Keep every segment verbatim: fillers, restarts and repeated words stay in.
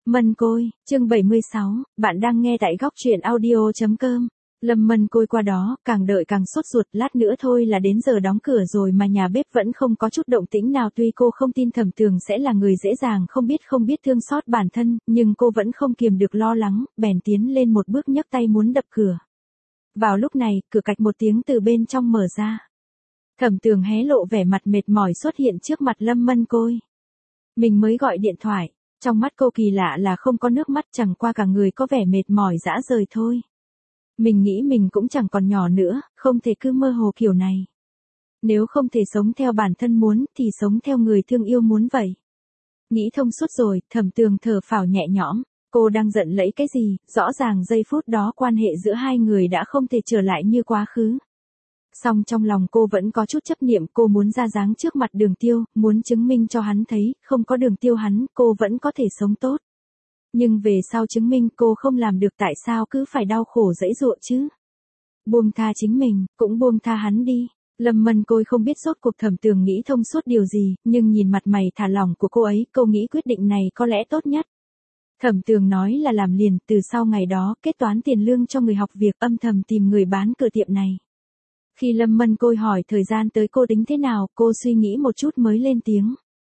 Mân Côi, chương bảy mươi sáu, bạn đang nghe tại góc truyện audio chấm com. Lâm Mân Côi qua đó, càng đợi càng sốt ruột, lát nữa thôi là đến giờ đóng cửa rồi mà nhà bếp vẫn không có chút động tĩnh nào. Tuy cô không tin Thẩm Tường sẽ là người dễ dàng không biết không biết thương xót bản thân, nhưng cô vẫn không kiềm được lo lắng, bèn tiến lên một bước nhấc tay muốn đập cửa. Vào lúc này, cửa cạch một tiếng từ bên trong mở ra. Thẩm Tường hé lộ vẻ mặt mệt mỏi xuất hiện trước mặt Lâm Mân Côi. Mình mới gọi điện thoại. Trong mắt cô kỳ lạ là không có nước mắt, chẳng qua cả người có vẻ mệt mỏi rã rời thôi. Mình nghĩ mình cũng chẳng còn nhỏ nữa, không thể cứ mơ hồ kiểu này. Nếu không thể sống theo bản thân muốn thì sống theo người thương yêu muốn vậy. Nghĩ thông suốt rồi, Thẩm Tường thở phào nhẹ nhõm. Cô đang giận lẫy cái gì, rõ ràng giây phút đó quan hệ giữa hai người đã không thể trở lại như quá khứ. Song trong lòng cô vẫn có chút chấp niệm, cô muốn ra dáng trước mặt Đường Tiêu, muốn chứng minh cho hắn thấy, không có Đường Tiêu hắn, cô vẫn có thể sống tốt. Nhưng về sau chứng minh cô không làm được, tại sao cứ phải đau khổ dẫy dụa chứ? Buông tha chính mình, cũng buông tha hắn đi. Lâm Mân Côi không biết rốt cuộc Thẩm Tường nghĩ thông suốt điều gì, nhưng nhìn mặt mày thả lỏng của cô ấy, cô nghĩ quyết định này có lẽ tốt nhất. Thẩm Tường nói là làm liền, từ sau ngày đó, kết toán tiền lương cho người học việc, âm thầm tìm người bán cửa tiệm này. Khi Lâm Mân Côi hỏi thời gian tới cô tính thế nào, cô suy nghĩ một chút mới lên tiếng.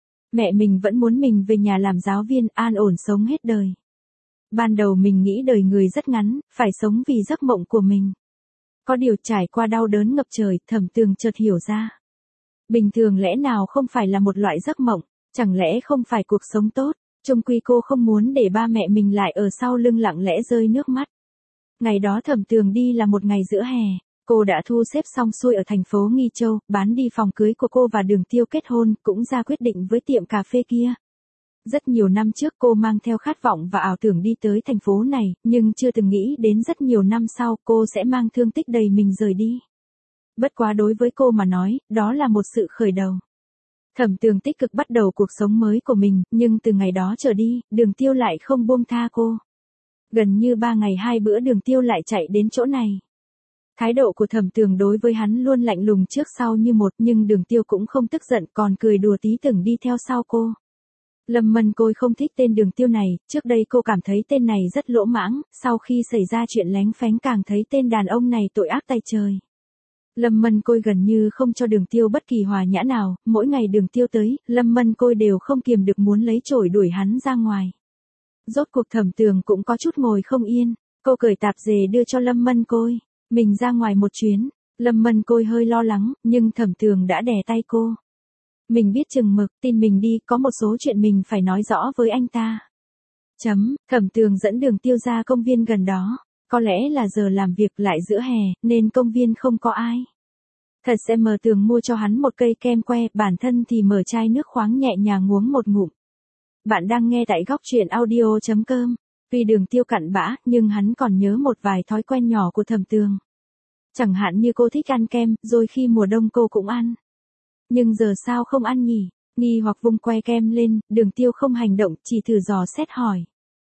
Mẹ mình vẫn muốn mình về nhà làm giáo viên, an ổn sống hết đời. Ban đầu mình nghĩ đời người rất ngắn, phải sống vì giấc mộng của mình. Có điều trải qua đau đớn ngập trời, Thẩm Tường chợt hiểu ra. Bình thường lẽ nào không phải là một loại giấc mộng, chẳng lẽ không phải cuộc sống tốt, chung quy cô không muốn để ba mẹ mình lại ở sau lưng lặng lẽ rơi nước mắt. Ngày đó Thẩm Tường đi là một ngày giữa hè. Cô đã thu xếp xong xuôi ở thành phố Nghi Châu, bán đi phòng cưới của cô và Đường Tiêu kết hôn, cũng ra quyết định với tiệm cà phê kia. Rất nhiều năm trước cô mang theo khát vọng và ảo tưởng đi tới thành phố này, nhưng chưa từng nghĩ đến rất nhiều năm sau cô sẽ mang thương tích đầy mình rời đi. Bất quá đối với cô mà nói, đó là một sự khởi đầu. Thẩm Tường tích cực bắt đầu cuộc sống mới của mình, nhưng từ ngày đó trở đi, Đường Tiêu lại không buông tha cô. Gần như ba ngày hai bữa Đường Tiêu lại chạy đến chỗ này. Thái độ của Thẩm Tường đối với hắn luôn lạnh lùng trước sau như một, nhưng Đường Tiêu cũng không tức giận, còn cười đùa tí từng đi theo sau cô. Lâm Mân Côi không thích tên Đường Tiêu này, trước đây cô cảm thấy tên này rất lỗ mãng, sau khi xảy ra chuyện lén phén càng thấy tên đàn ông này tội ác tày trời. Lâm Mân Côi gần như không cho Đường Tiêu bất kỳ hòa nhã nào, mỗi ngày Đường Tiêu tới, Lâm Mân Côi đều không kiềm được muốn lấy chổi đuổi hắn ra ngoài. Rốt cuộc Thẩm Tường cũng có chút ngồi không yên, cô cởi tạp dề đưa cho Lâm Mân Côi. Mình ra ngoài một chuyến. Lâm Mân Côi hơi lo lắng, nhưng Thẩm Tường đã đè tay cô. Mình biết chừng mực, tin mình đi, có một số chuyện mình phải nói rõ với anh ta. Chấm, Thẩm Tường dẫn Đường Tiêu ra công viên gần đó. Có lẽ là giờ làm việc lại giữa hè, nên công viên không có ai. Thật sẽ mờ Tường mua cho hắn một cây kem que, bản thân thì mở chai nước khoáng nhẹ nhàng uống một ngụm. Bạn đang nghe tại góc truyện audio chấm com. Tuy Đường Tiêu cặn bã, nhưng hắn còn nhớ một vài thói quen nhỏ của Thẩm Tường. Chẳng hạn như cô thích ăn kem, rồi khi mùa đông cô cũng ăn. Nhưng giờ sao không ăn nhỉ? Nghi hoặc vung que kem lên, Đường Tiêu không hành động, chỉ thử dò xét hỏi.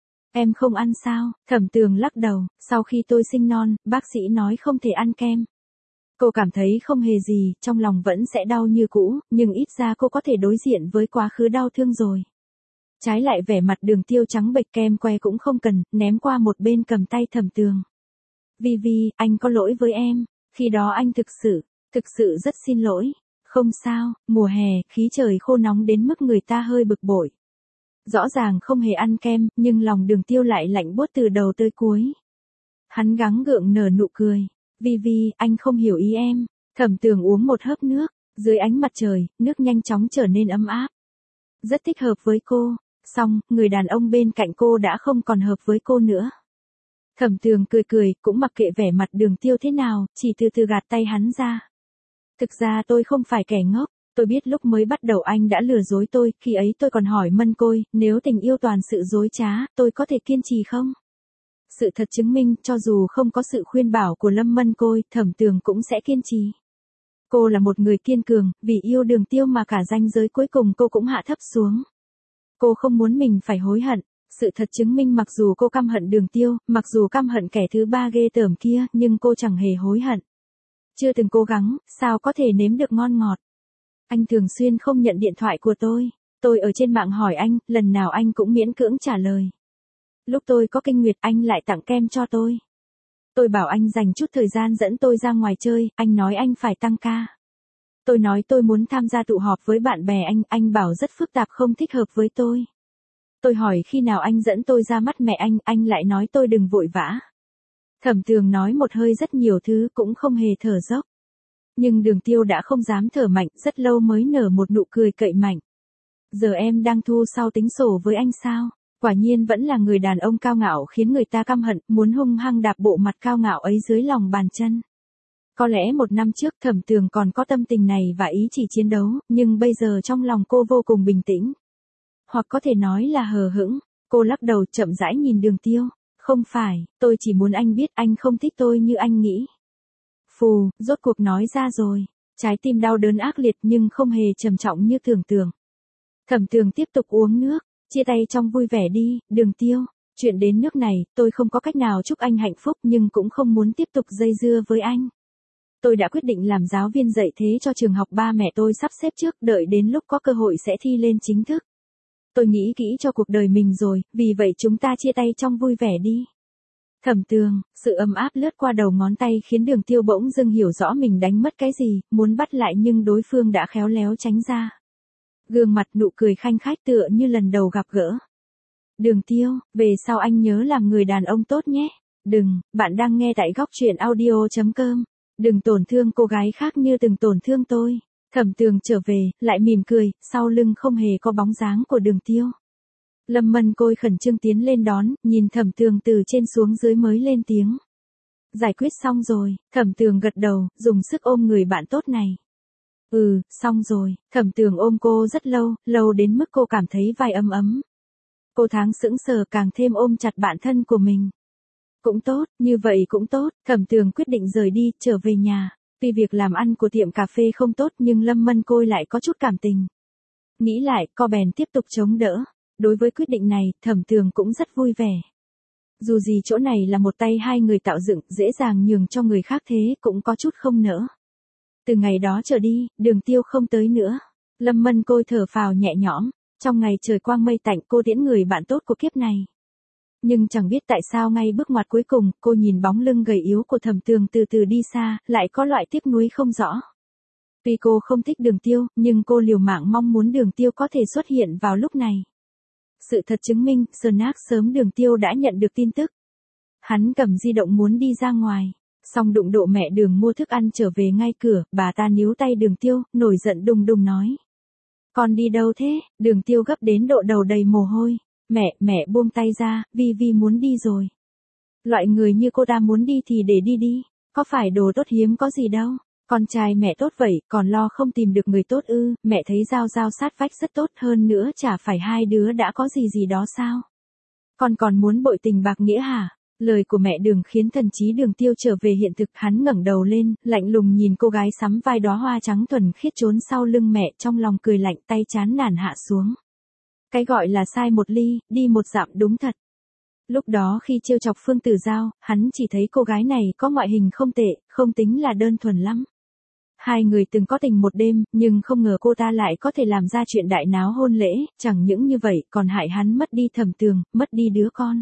Em không ăn sao? Thẩm Tường lắc đầu, sau khi tôi sinh non, bác sĩ nói không thể ăn kem. Cô cảm thấy không hề gì, trong lòng vẫn sẽ đau như cũ, nhưng ít ra cô có thể đối diện với quá khứ đau thương rồi. Trái lại vẻ mặt Đường Tiêu trắng bệch, kem que cũng không cần, ném qua một bên cầm tay Thẩm Tường. Vi Vi, anh có lỗi với em, khi đó anh thực sự, thực sự rất xin lỗi. Không sao, mùa hè, khí trời khô nóng đến mức người ta hơi bực bội. Rõ ràng không hề ăn kem, nhưng lòng Đường Tiêu lại lạnh buốt từ đầu tới cuối. Hắn gắng gượng nở nụ cười. Vi Vi, anh không hiểu ý em. Thẩm Tường uống một hớp nước, dưới ánh mặt trời, nước nhanh chóng trở nên ấm áp. Rất thích hợp với cô. Xong, người đàn ông bên cạnh cô đã không còn hợp với cô nữa. Thẩm Tường cười cười, cũng mặc kệ vẻ mặt Đường Tiêu thế nào, chỉ từ từ gạt tay hắn ra. Thực ra tôi không phải kẻ ngốc, tôi biết lúc mới bắt đầu anh đã lừa dối tôi, khi ấy tôi còn hỏi Mân Côi, nếu tình yêu toàn sự dối trá, tôi có thể kiên trì không? Sự thật chứng minh, cho dù không có sự khuyên bảo của Lâm Mân Côi, Thẩm Tường cũng sẽ kiên trì. Cô là một người kiên cường, vì yêu Đường Tiêu mà cả ranh giới cuối cùng cô cũng hạ thấp xuống. Cô không muốn mình phải hối hận. Sự thật chứng minh mặc dù cô căm hận Đường Tiêu, mặc dù căm hận kẻ thứ ba ghê tởm kia, nhưng cô chẳng hề hối hận. Chưa từng cố gắng, sao có thể nếm được ngon ngọt. Anh thường xuyên không nhận điện thoại của tôi. Tôi ở trên mạng hỏi anh, lần nào anh cũng miễn cưỡng trả lời. Lúc tôi có kinh nguyệt anh lại tặng kem cho tôi. Tôi bảo anh dành chút thời gian dẫn tôi ra ngoài chơi, anh nói anh phải tăng ca. Tôi nói tôi muốn tham gia tụ họp với bạn bè anh, anh bảo rất phức tạp không thích hợp với tôi. Tôi hỏi khi nào anh dẫn tôi ra mắt mẹ anh, anh lại nói tôi đừng vội vã. Thẩm Tường nói một hơi rất nhiều thứ cũng không hề thở dốc. Nhưng Đường Tiêu đã không dám thở mạnh, rất lâu mới nở một nụ cười cậy mạnh. Giờ em đang thu sau tính sổ với anh sao? Quả nhiên vẫn là người đàn ông cao ngạo khiến người ta căm hận, muốn hung hăng đạp bộ mặt cao ngạo ấy dưới lòng bàn chân. Có lẽ một năm trước Thẩm Tường còn có tâm tình này và ý chỉ chiến đấu, nhưng bây giờ trong lòng cô vô cùng bình tĩnh. Hoặc có thể nói là hờ hững, cô lắc đầu chậm rãi nhìn Đường Tiêu. Không phải, tôi chỉ muốn anh biết anh không thích tôi như anh nghĩ. Phù, rốt cuộc nói ra rồi. Trái tim đau đớn ác liệt nhưng không hề trầm trọng như tưởng tượng. Thẩm Tường tiếp tục uống nước, chia tay trong vui vẻ đi, Đường Tiêu. Chuyện đến nước này, tôi không có cách nào chúc anh hạnh phúc nhưng cũng không muốn tiếp tục dây dưa với anh. Tôi đã quyết định làm giáo viên dạy thế cho trường học ba mẹ tôi sắp xếp trước, đợi đến lúc có cơ hội sẽ thi lên chính thức. Tôi nghĩ kỹ cho cuộc đời mình rồi, vì vậy chúng ta chia tay trong vui vẻ đi. Thẩm Tường, sự ấm áp lướt qua đầu ngón tay khiến Đường Tiêu bỗng dưng hiểu rõ mình đánh mất cái gì, muốn bắt lại nhưng đối phương đã khéo léo tránh ra. Gương mặt nụ cười khanh khách tựa như lần đầu gặp gỡ. Đường Tiêu, về sau anh nhớ làm người đàn ông tốt nhé. Đừng, bạn đang nghe tại góc truyện audio chấm com. Đừng tổn thương cô gái khác như từng tổn thương tôi. Thẩm Tường trở về, lại mỉm cười, sau lưng không hề có bóng dáng của Đường Tiêu. Lâm Mân Côi khẩn trương tiến lên đón, nhìn Thẩm Tường từ trên xuống dưới mới lên tiếng. Giải quyết xong rồi, Thẩm Tường gật đầu, dùng sức ôm người bạn tốt này. Ừ, xong rồi, Thẩm Tường ôm cô rất lâu, lâu đến mức cô cảm thấy vai ấm ấm. Cô Tháng sững sờ càng thêm ôm chặt bạn thân của mình. Cũng tốt, như vậy cũng tốt, Thẩm Tường quyết định rời đi, trở về nhà. Tuy việc làm ăn của tiệm cà phê không tốt nhưng Lâm Mân Côi lại có chút cảm tình. Nghĩ lại, co bèn tiếp tục chống đỡ. Đối với quyết định này, Thẩm Tường cũng rất vui vẻ. Dù gì chỗ này là một tay hai người tạo dựng, dễ dàng nhường cho người khác thế cũng có chút không nỡ. Từ ngày đó trở đi, Đường Tiêu không tới nữa. Lâm Mân Côi thở phào nhẹ nhõm. Trong ngày trời quang mây tạnh cô tiễn người bạn tốt của kiếp này. Nhưng chẳng biết tại sao ngay bước ngoặt cuối cùng, cô nhìn bóng lưng gầy yếu của Thẩm Tường từ từ đi xa, lại có loại tiếc nuối không rõ. Tuy cô không thích Đường Tiêu, nhưng cô liều mạng mong muốn Đường Tiêu có thể xuất hiện vào lúc này. Sự thật chứng minh, Snack sớm Đường Tiêu đã nhận được tin tức. Hắn cầm di động muốn đi ra ngoài, song đụng độ mẹ Đường mua thức ăn trở về ngay cửa, bà ta níu tay Đường Tiêu, nổi giận đùng đùng nói. Con đi đâu thế? Đường Tiêu gấp đến độ đầu đầy mồ hôi. Mẹ, mẹ buông tay ra, Vi Vi muốn đi rồi. Loại người như cô ta muốn đi thì để đi đi, có phải đồ tốt hiếm có gì đâu. Con trai mẹ tốt vậy, còn lo không tìm được người tốt ư, mẹ thấy Giao Giao sát vách rất tốt hơn nữa chả phải hai đứa đã có gì gì đó sao. Con còn muốn bội tình bạc nghĩa hả? Lời của mẹ Đường khiến thần trí Đường Tiêu trở về hiện thực, hắn ngẩng đầu lên, lạnh lùng nhìn cô gái sắm vai đóa hoa trắng thuần khiết trốn sau lưng mẹ, trong lòng cười lạnh, tay chán nản hạ xuống. Cái gọi là sai một ly, đi một dặm đúng thật. Lúc đó khi trêu chọc Phương Tử Giao, hắn chỉ thấy cô gái này có ngoại hình không tệ, không tính là đơn thuần lắm. Hai người từng có tình một đêm, nhưng không ngờ cô ta lại có thể làm ra chuyện đại náo hôn lễ, chẳng những như vậy còn hại hắn mất đi Thẩm Tường, mất đi đứa con.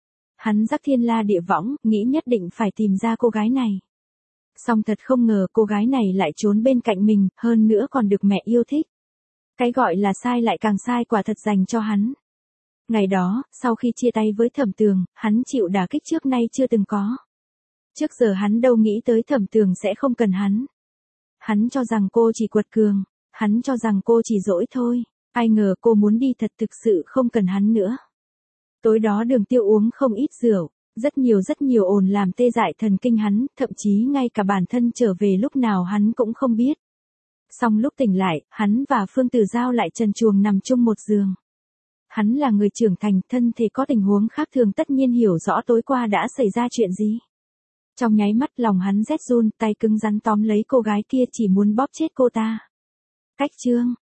Hắn rắc thiên la địa võng, nghĩ nhất định phải tìm ra cô gái này. Song thật không ngờ cô gái này lại trốn bên cạnh mình, hơn nữa còn được mẹ yêu thích. Cái gọi là sai lại càng sai quả thật dành cho hắn. Ngày đó, sau khi chia tay với Thẩm Tường, hắn chịu đả kích trước nay chưa từng có. Trước giờ hắn đâu nghĩ tới Thẩm Tường sẽ không cần hắn. Hắn cho rằng cô chỉ quật cường, hắn cho rằng cô chỉ dỗi thôi, ai ngờ cô muốn đi thật thực sự không cần hắn nữa. Tối đó Đường Tiêu uống không ít rượu, rất nhiều rất nhiều ồn làm tê dại thần kinh hắn, thậm chí ngay cả bản thân trở về lúc nào hắn cũng không biết. Xong lúc tỉnh lại, hắn và Phương Tử Giao lại trần truồng nằm chung một giường. Hắn là người trưởng thành, thân thể có tình huống khác thường tất nhiên hiểu rõ tối qua đã xảy ra chuyện gì. Trong nháy mắt lòng hắn rét run, tay cứng rắn tóm lấy cô gái kia chỉ muốn bóp chết cô ta. Cách chương,